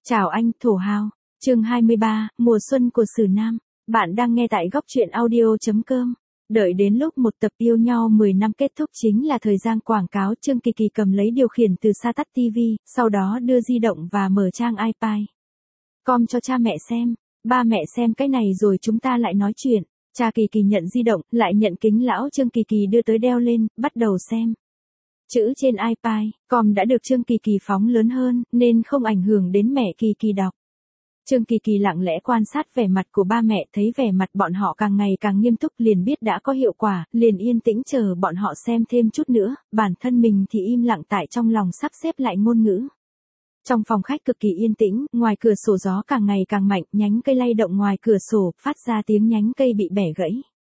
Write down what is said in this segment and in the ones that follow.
Chào anh, thổ hào. Chương 23, mùa xuân của Sử Nam. Bạn đang nghe tại góc truyện audio.com. Đợi đến lúc một tập yêu nhau 10 năm kết thúc chính là thời gian quảng cáo. Trương Kỳ Kỳ cầm lấy điều khiển từ xa tắt TV, sau đó đưa di động và mở trang iPad. Com cho cha mẹ xem. Ba mẹ xem cái này rồi chúng ta lại nói chuyện. Cha Kỳ Kỳ nhận di động, lại nhận kính lão Trương Kỳ Kỳ đưa tới đeo lên, bắt đầu xem. Chữ trên iPad, com đã được Trương Kỳ Kỳ phóng lớn hơn, nên không ảnh hưởng đến mẹ Kỳ Kỳ đọc. Trương Kỳ Kỳ lặng lẽ quan sát vẻ mặt của ba mẹ, thấy vẻ mặt bọn họ càng ngày càng nghiêm túc, liền biết đã có hiệu quả, liền yên tĩnh chờ bọn họ xem thêm chút nữa, bản thân mình thì im lặng tại trong lòng sắp xếp lại ngôn ngữ. Trong phòng khách cực kỳ yên tĩnh, ngoài cửa sổ gió càng ngày càng mạnh, nhánh cây lay động ngoài cửa sổ, phát ra tiếng nhánh cây bị bẻ gãy.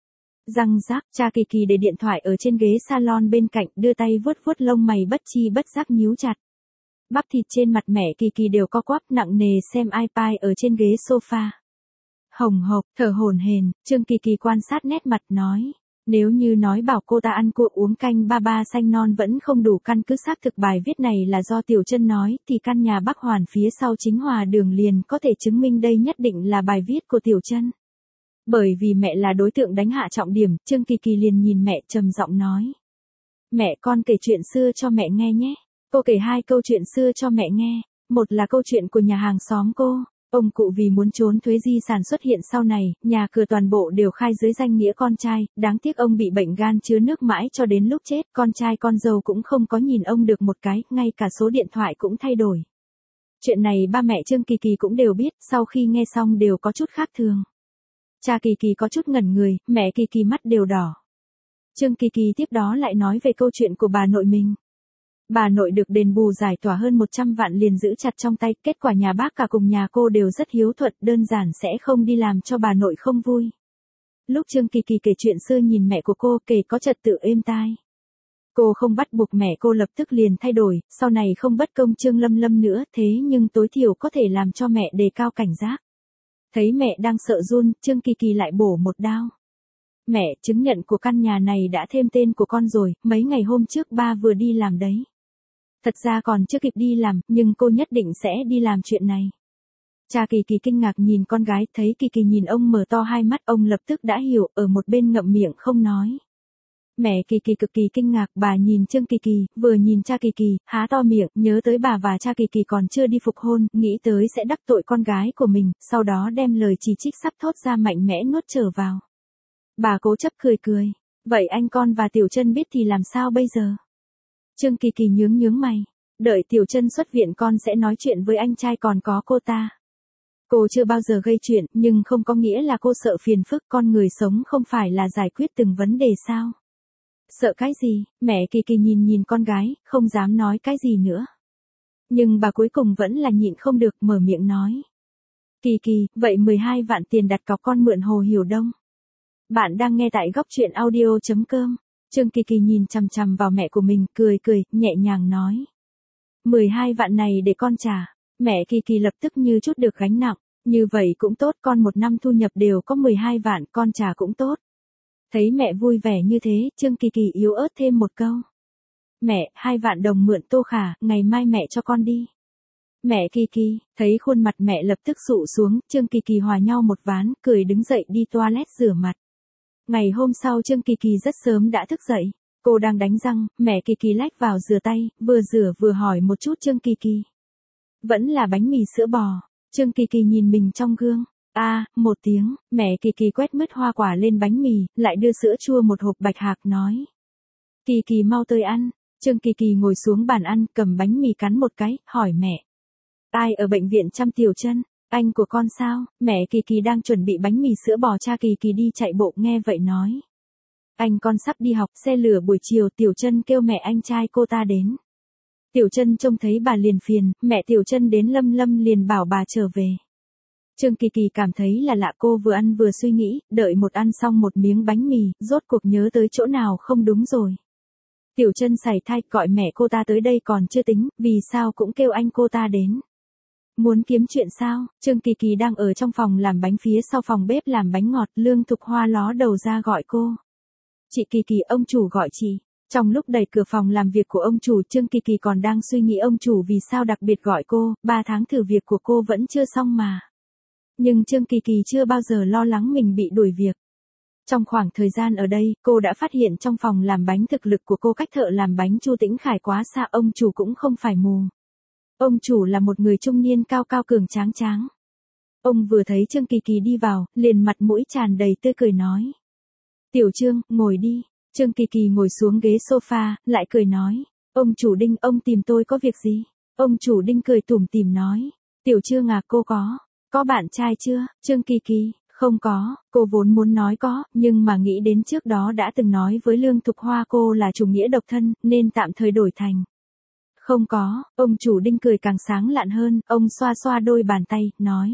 Răng rác, cha Kỳ Kỳ để điện thoại ở trên ghế salon bên cạnh, đưa tay vuốt vuốt lông mày bất chi bất giác nhíu chặt. Bắp thịt trên mặt mẹ Kỳ Kỳ đều co quắp nặng nề xem iPad ở trên ghế sofa. Hồng hộc, thở hổn hển, Trương Kỳ Kỳ quan sát nét mặt nói. Nếu như nói bảo cô ta ăn cua uống canh ba ba xanh non vẫn không đủ căn cứ xác thực bài viết này là do Tiểu Chân nói, thì căn nhà Bắc Hoàn phía sau chính Hòa Đường liền có thể chứng minh đây nhất định là bài viết của Tiểu Chân. Bởi vì mẹ là đối tượng đánh hạ trọng điểm, Trương Kỳ Kỳ liền nhìn mẹ trầm giọng nói. Mẹ con kể chuyện xưa cho mẹ nghe nhé. Cô kể 2 câu chuyện xưa cho mẹ nghe. Một là câu chuyện của nhà hàng xóm cô. Ông cụ vì muốn trốn thuế di sản xuất hiện sau này, nhà cửa toàn bộ đều khai dưới danh nghĩa con trai, đáng tiếc ông bị bệnh gan chứa nước mãi cho đến lúc chết, con trai con dâu cũng không có nhìn ông được một cái, ngay cả số điện thoại cũng thay đổi. Chuyện này ba mẹ Trương Kỳ Kỳ cũng đều biết, sau khi nghe xong đều có chút khác thường. Cha Kỳ Kỳ có chút ngẩn người, mẹ Kỳ Kỳ mắt đều đỏ. Trương Kỳ Kỳ tiếp đó lại nói về câu chuyện của bà nội mình. Bà nội được đền bù giải tỏa hơn 100 vạn liền giữ chặt trong tay, kết quả nhà bác cả cùng nhà cô đều rất hiếu thuận, đơn giản sẽ không đi làm cho bà nội không vui. Lúc Trương Kỳ Kỳ kể chuyện xưa nhìn mẹ của cô kể có trật tự êm tai. Cô không bắt buộc mẹ cô lập tức liền thay đổi, sau này không bất công Trương Lâm Lâm nữa, thế nhưng tối thiểu có thể làm cho mẹ đề cao cảnh giác. Thấy mẹ đang sợ run, Trương Kỳ Kỳ lại bổ một đao. Mẹ, chứng nhận của căn nhà này đã thêm tên của con rồi, mấy ngày hôm trước ba vừa đi làm đấy. Thật ra còn chưa kịp đi làm, nhưng cô nhất định sẽ đi làm chuyện này. Cha Kỳ Kỳ kinh ngạc nhìn con gái, thấy Kỳ Kỳ nhìn ông mở to hai mắt, ông lập tức đã hiểu, ở một bên ngậm miệng không nói. Mẹ Kỳ Kỳ cực kỳ kinh ngạc, bà nhìn Trương Kỳ Kỳ, vừa nhìn cha Kỳ Kỳ, há to miệng, nhớ tới bà và cha Kỳ Kỳ còn chưa đi phục hôn, nghĩ tới sẽ đắc tội con gái của mình, sau đó đem lời chỉ trích sắp thốt ra mạnh mẽ nuốt trở vào. Bà cố chấp cười cười, vậy anh con và Tiểu Chân biết thì làm sao bây giờ? Trương Kỳ Kỳ nhướng mày, đợi Tiểu Chân xuất viện con sẽ nói chuyện với anh trai còn có cô ta. Cô chưa bao giờ gây chuyện, nhưng không có nghĩa là cô sợ phiền phức, con người sống không phải là giải quyết từng vấn đề sao? Sợ cái gì? Mẹ Kỳ Kỳ nhìn con gái, không dám nói cái gì nữa. Nhưng bà cuối cùng vẫn là nhịn không được, mở miệng nói. Kỳ Kỳ, vậy 12 vạn tiền đặt cọc con mượn Hồ Hiểu Đông. Bạn đang nghe tại góc truyện audio.com. Trương Kỳ Kỳ nhìn chằm chằm vào mẹ của mình, cười, nhẹ nhàng nói. 12 vạn này để con trả. Mẹ Kỳ Kỳ lập tức như chút được gánh nặng. Như vậy cũng tốt, con một năm thu nhập đều có 12 vạn, con trả cũng tốt. Thấy mẹ vui vẻ như thế, Trương Kỳ Kỳ yếu ớt thêm một câu. Mẹ, 2 vạn đồng mượn Tô Khả, ngày mai mẹ cho con đi. Mẹ Kỳ Kỳ, thấy khuôn mặt mẹ lập tức sụ xuống, Trương Kỳ Kỳ hòa nhau một ván, cười đứng dậy đi toilet rửa mặt. Ngày hôm sau Trương Kỳ Kỳ rất sớm đã thức dậy. Cô đang đánh răng, mẹ Kỳ Kỳ lách vào rửa tay, vừa rửa vừa hỏi một chút Trương Kỳ Kỳ. Vẫn là bánh mì sữa bò. Trương Kỳ Kỳ nhìn mình trong gương. Một tiếng, mẹ Kỳ Kỳ quét mứt hoa quả lên bánh mì, lại đưa sữa chua một hộp bạch hạc nói. Kỳ Kỳ mau tới ăn. Trương Kỳ Kỳ ngồi xuống bàn ăn, cầm bánh mì cắn một cái, hỏi mẹ. Ai ở bệnh viện chăm Tiểu Chân? Anh của con sao? Mẹ Kỳ Kỳ đang chuẩn bị bánh mì sữa bò, cha Kỳ Kỳ đi chạy bộ nghe vậy nói. Anh con sắp đi học, xe lửa buổi chiều, Tiểu Chân kêu mẹ anh trai cô ta đến. Tiểu Chân trông thấy bà liền phiền, mẹ Tiểu Chân đến Lâm liền bảo bà trở về. Trương Kỳ Kỳ cảm thấy là lạ, cô vừa ăn vừa suy nghĩ, đợi một ăn xong một miếng bánh mì, rốt cuộc nhớ tới chỗ nào không đúng rồi. Tiểu Chân sảy thai gọi mẹ cô ta tới đây còn chưa tính, vì sao cũng kêu anh cô ta đến. Muốn kiếm chuyện sao? Trương Kỳ Kỳ đang ở trong phòng làm bánh, phía sau phòng bếp làm bánh ngọt, Lương Thục Hoa ló đầu ra gọi cô. Chị Kỳ Kỳ, ông chủ gọi chị. Trong lúc đẩy cửa phòng làm việc của ông chủ, Trương Kỳ Kỳ còn đang suy nghĩ ông chủ vì sao đặc biệt gọi cô, 3 tháng thử việc của cô vẫn chưa xong mà. Nhưng Trương Kỳ Kỳ chưa bao giờ lo lắng mình bị đuổi việc. Trong khoảng thời gian ở đây, cô đã phát hiện trong phòng làm bánh thực lực của cô cách thợ làm bánh Chu Tĩnh Khải quá xa, ông chủ cũng không phải mù. Ông chủ là một người trung niên cao cao cường tráng tráng. Ông vừa thấy Trương Kỳ Kỳ đi vào, liền mặt mũi tràn đầy tươi cười nói. Tiểu Trương, ngồi đi. Trương Kỳ Kỳ ngồi xuống ghế sofa, lại cười nói. Ông chủ Đinh, ông tìm tôi có việc gì? Ông chủ Đinh cười tủm tỉm nói. Tiểu Trương à, cô có bạn trai chưa? Trương Kỳ Kỳ, không có, cô vốn muốn nói có, nhưng mà nghĩ đến trước đó đã từng nói với Lương Thục Hoa cô là chủ nghĩa độc thân, nên tạm thời đổi thành. Không có, ông chủ Đinh cười càng sáng lạn hơn, ông xoa xoa đôi bàn tay, nói.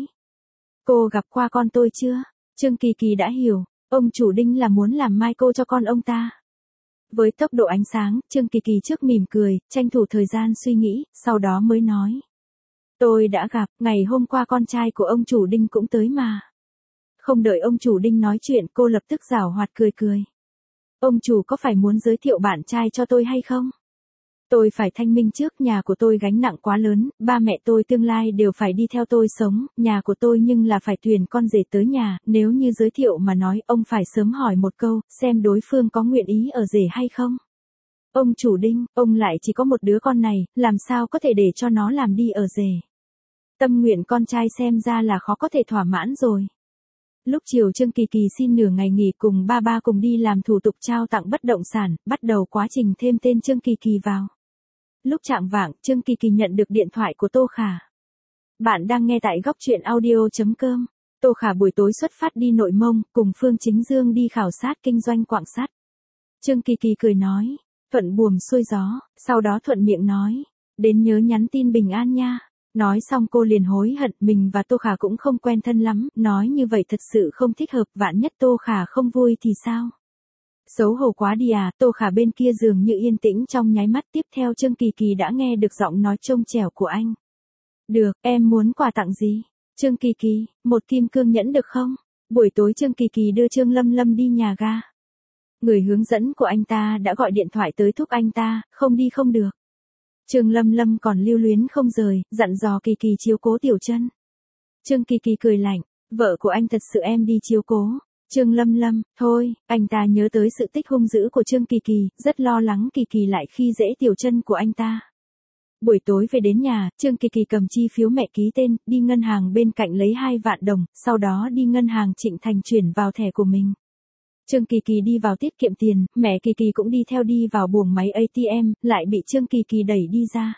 Cô gặp qua con tôi chưa? Trương Kỳ Kỳ đã hiểu, ông chủ Đinh là muốn làm mai cô cho con ông ta. Với tốc độ ánh sáng, Trương Kỳ Kỳ trước mỉm cười, tranh thủ thời gian suy nghĩ, sau đó mới nói. Tôi đã gặp, ngày hôm qua con trai của ông chủ Đinh cũng tới mà. Không đợi ông chủ Đinh nói chuyện, cô lập tức giảo hoạt cười cười. Ông chủ có phải muốn giới thiệu bạn trai cho tôi hay không? Tôi phải thanh minh trước, nhà của tôi gánh nặng quá lớn, ba mẹ tôi tương lai đều phải đi theo tôi sống, nhà của tôi nhưng là phải tuyển con rể tới nhà, nếu như giới thiệu mà nói, ông phải sớm hỏi một câu, xem đối phương có nguyện ý ở rể hay không. Ông chủ Đinh, ông lại chỉ có một đứa con này, làm sao có thể để cho nó làm đi ở rể. Tâm nguyện con trai xem ra là khó có thể thỏa mãn rồi. Lúc chiều Trương Kỳ Kỳ xin nửa ngày nghỉ cùng ba cùng đi làm thủ tục trao tặng bất động sản, bắt đầu quá trình thêm tên Trương Kỳ Kỳ vào. Lúc chạng vạng, Trương Kỳ Kỳ nhận được điện thoại của Tô Khả. Bạn đang nghe tại góc truyện audio.com. Tô Khả buổi tối xuất phát đi Nội Mông, cùng Phương Chính Dương đi khảo sát kinh doanh quặng sắt. Trương Kỳ Kỳ cười nói, thuận buồm xuôi gió, sau đó thuận miệng nói, đến nhớ nhắn tin bình an nha. Nói xong cô liền hối hận, mình và Tô Khả cũng không quen thân lắm, nói như vậy thật sự không thích hợp, vạn nhất Tô Khả không vui thì sao? Xấu hổ quá đi à, Tô Khả bên kia dường như yên tĩnh trong nháy mắt, tiếp theo Trương Kỳ Kỳ đã nghe được giọng nói trông trẻo của anh. Được, em muốn quà tặng gì? Trương Kỳ Kỳ, một kim cương nhẫn được không? Buổi tối Trương Kỳ Kỳ đưa Trương Lâm Lâm đi nhà ga. Người hướng dẫn của anh ta đã gọi điện thoại tới thúc anh ta, không đi không được. Trương Lâm Lâm còn lưu luyến không rời, dặn dò Kỳ Kỳ chiếu cố Tiểu Chân. Trương Kỳ Kỳ cười lạnh, vợ của anh thật sự em đi chiếu cố. Trương Lâm Lâm, thôi, anh ta nhớ tới sự tích hung dữ của Trương Kỳ Kỳ, rất lo lắng Kỳ Kỳ lại khi dễ Tiểu Chân của anh ta. Buổi tối về đến nhà, Trương Kỳ Kỳ cầm chi phiếu mẹ ký tên, đi ngân hàng bên cạnh lấy 2 vạn đồng, sau đó đi ngân hàng Trịnh Thành chuyển vào thẻ của mình. Trương Kỳ Kỳ đi vào tiết kiệm tiền, mẹ Kỳ Kỳ cũng đi theo đi vào buồng máy ATM, lại bị Trương Kỳ Kỳ đẩy đi ra.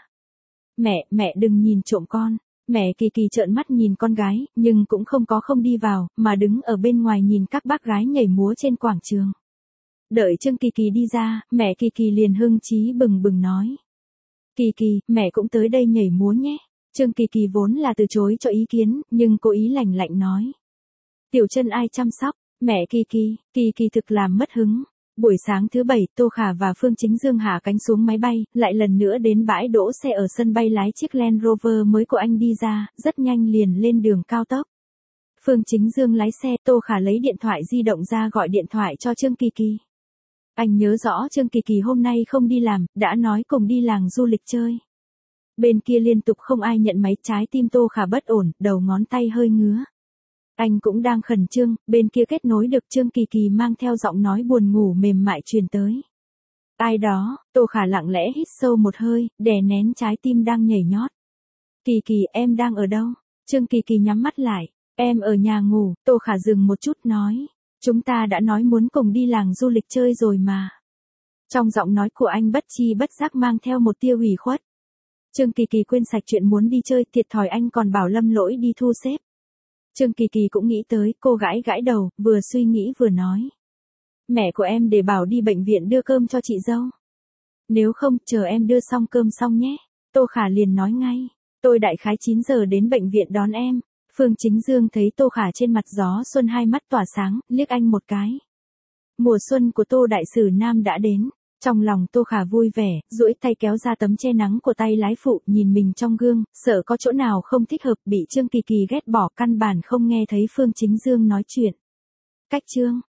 Mẹ đừng nhìn trộm con. Mẹ Kỳ Kỳ trợn mắt nhìn con gái, nhưng cũng không đi vào, mà đứng ở bên ngoài nhìn các bác gái nhảy múa trên quảng trường. Đợi Trương Kỳ Kỳ đi ra, mẹ Kỳ Kỳ liền hưng chí bừng bừng nói. Kỳ Kỳ, mẹ cũng tới đây nhảy múa nhé. Trương Kỳ Kỳ vốn là từ chối cho ý kiến, nhưng cố ý lạnh lạnh nói. Tiểu Chân ai chăm sóc? Mẹ Kỳ Kỳ thực làm mất hứng. Buổi sáng thứ Bảy, Tô Khả và Phương Chính Dương hạ cánh xuống máy bay, lại lần nữa đến bãi đỗ xe ở sân bay lái chiếc Land Rover mới của anh đi ra, rất nhanh liền lên đường cao tốc. Phương Chính Dương lái xe, Tô Khả lấy điện thoại di động ra gọi điện thoại cho Trương Kỳ Kỳ. Anh nhớ rõ Trương Kỳ Kỳ hôm nay không đi làm, đã nói cùng đi làng du lịch chơi. Bên kia liên tục không ai nhận máy, trái tim Tô Khả bất ổn, đầu ngón tay hơi ngứa. Anh cũng đang khẩn trương, bên kia kết nối được Trương Kỳ Kỳ mang theo giọng nói buồn ngủ mềm mại truyền tới. Ai đó, Tô Khả lặng lẽ hít sâu một hơi, đè nén trái tim đang nhảy nhót. Kỳ Kỳ, em đang ở đâu? Trương Kỳ Kỳ nhắm mắt lại, em ở nhà ngủ, Tô Khả dừng một chút nói. Chúng ta đã nói muốn cùng đi làng du lịch chơi rồi mà. Trong giọng nói của anh bất chi bất giác mang theo một tia ủy khuất. Trương Kỳ Kỳ quên sạch chuyện muốn đi chơi, thiệt thòi anh còn bảo Lâm Lỗi đi thu xếp. Trương Kỳ Kỳ cũng nghĩ tới, cô gãi đầu, vừa suy nghĩ vừa nói. Mẹ của em để bảo đi bệnh viện đưa cơm cho chị dâu. Nếu không, chờ em đưa xong cơm xong nhé. Tô Khả liền nói ngay. Tôi đại khái 9 giờ đến bệnh viện đón em. Phương Chính Dương thấy Tô Khả trên mặt gió xuân, hai mắt tỏa sáng, liếc anh một cái. Mùa xuân của Tô Đại Sử Nam đã đến. Trong lòng Tô Khả vui vẻ, duỗi tay kéo ra tấm che nắng của tay lái phụ, nhìn mình trong gương, sợ có chỗ nào không thích hợp, bị Trương Kỳ Kỳ ghét bỏ, căn bản không nghe thấy Phương Chính Dương nói chuyện. Cách Trương